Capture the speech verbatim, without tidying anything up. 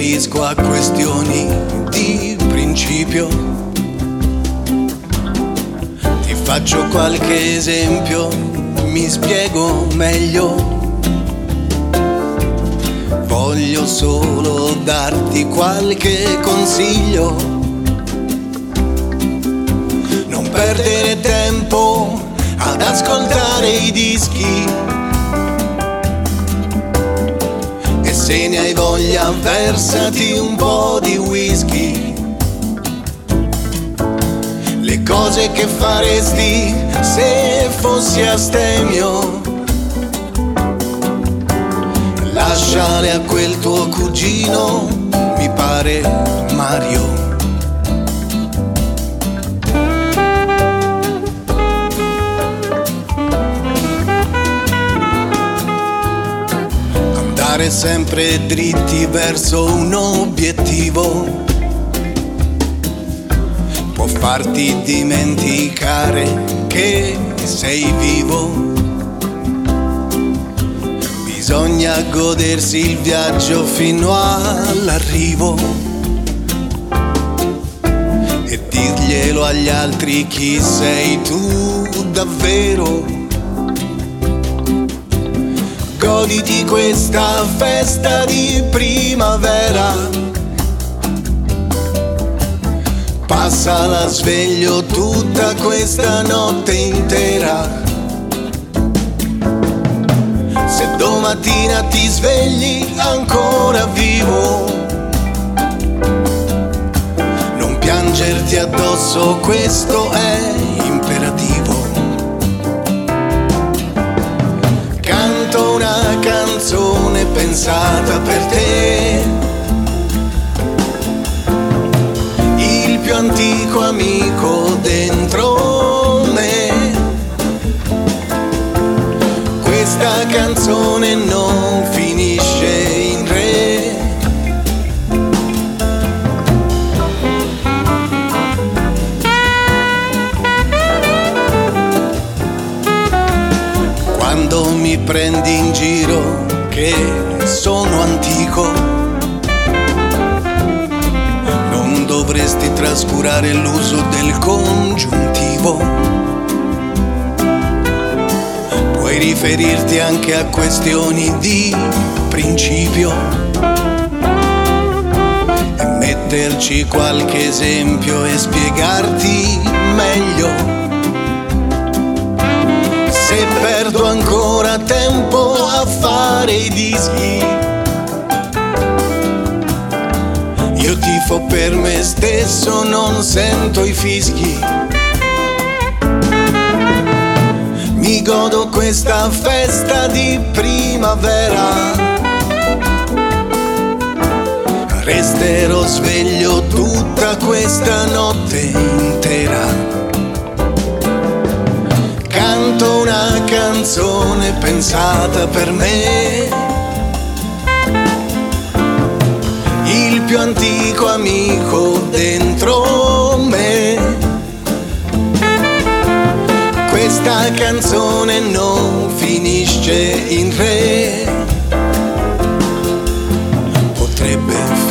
riferisco a questioni di principio. Ti faccio qualche esempio, mi spiego meglio. Voglio solo darti qualche consiglio. Non perdere tempo ad ascoltare i dischi. E se ne hai voglia, versati un po' di whisky. Le cose che faresti se fossi astemio, lasciale a quel tuo cugino, mi pare Mario. Andare sempre dritti verso un obiettivo può farti dimenticare che sei vivo. Bisogna godersi il viaggio fino all'arrivo e dirglielo agli altri chi sei tu davvero. Goditi questa festa di primavera, passala sveglio tutta questa notte intera. Se domattina ti svegli ancora vivo, non piangerti addosso, questo è imperativo. Canto una canzone pensata per te, il più antico amico dentro me. Questa canzone non finisce in re. Quando mi prendi in giro che sono antico, non dovresti trascurare l'uso del congiuntivo. Puoi riferirti anche a questioni di principio e metterci qualche esempio e spiegarti meglio. Se perdo ancora tempo a fare i dischi, io tifo per me stesso, non sento i fischi. Mi godo questa festa di primavera, resterò sveglio tutta questa notte intera. Canto una canzone pensata per me, il più antico amico dentro me. Questa canzone non finisce in re, potrebbe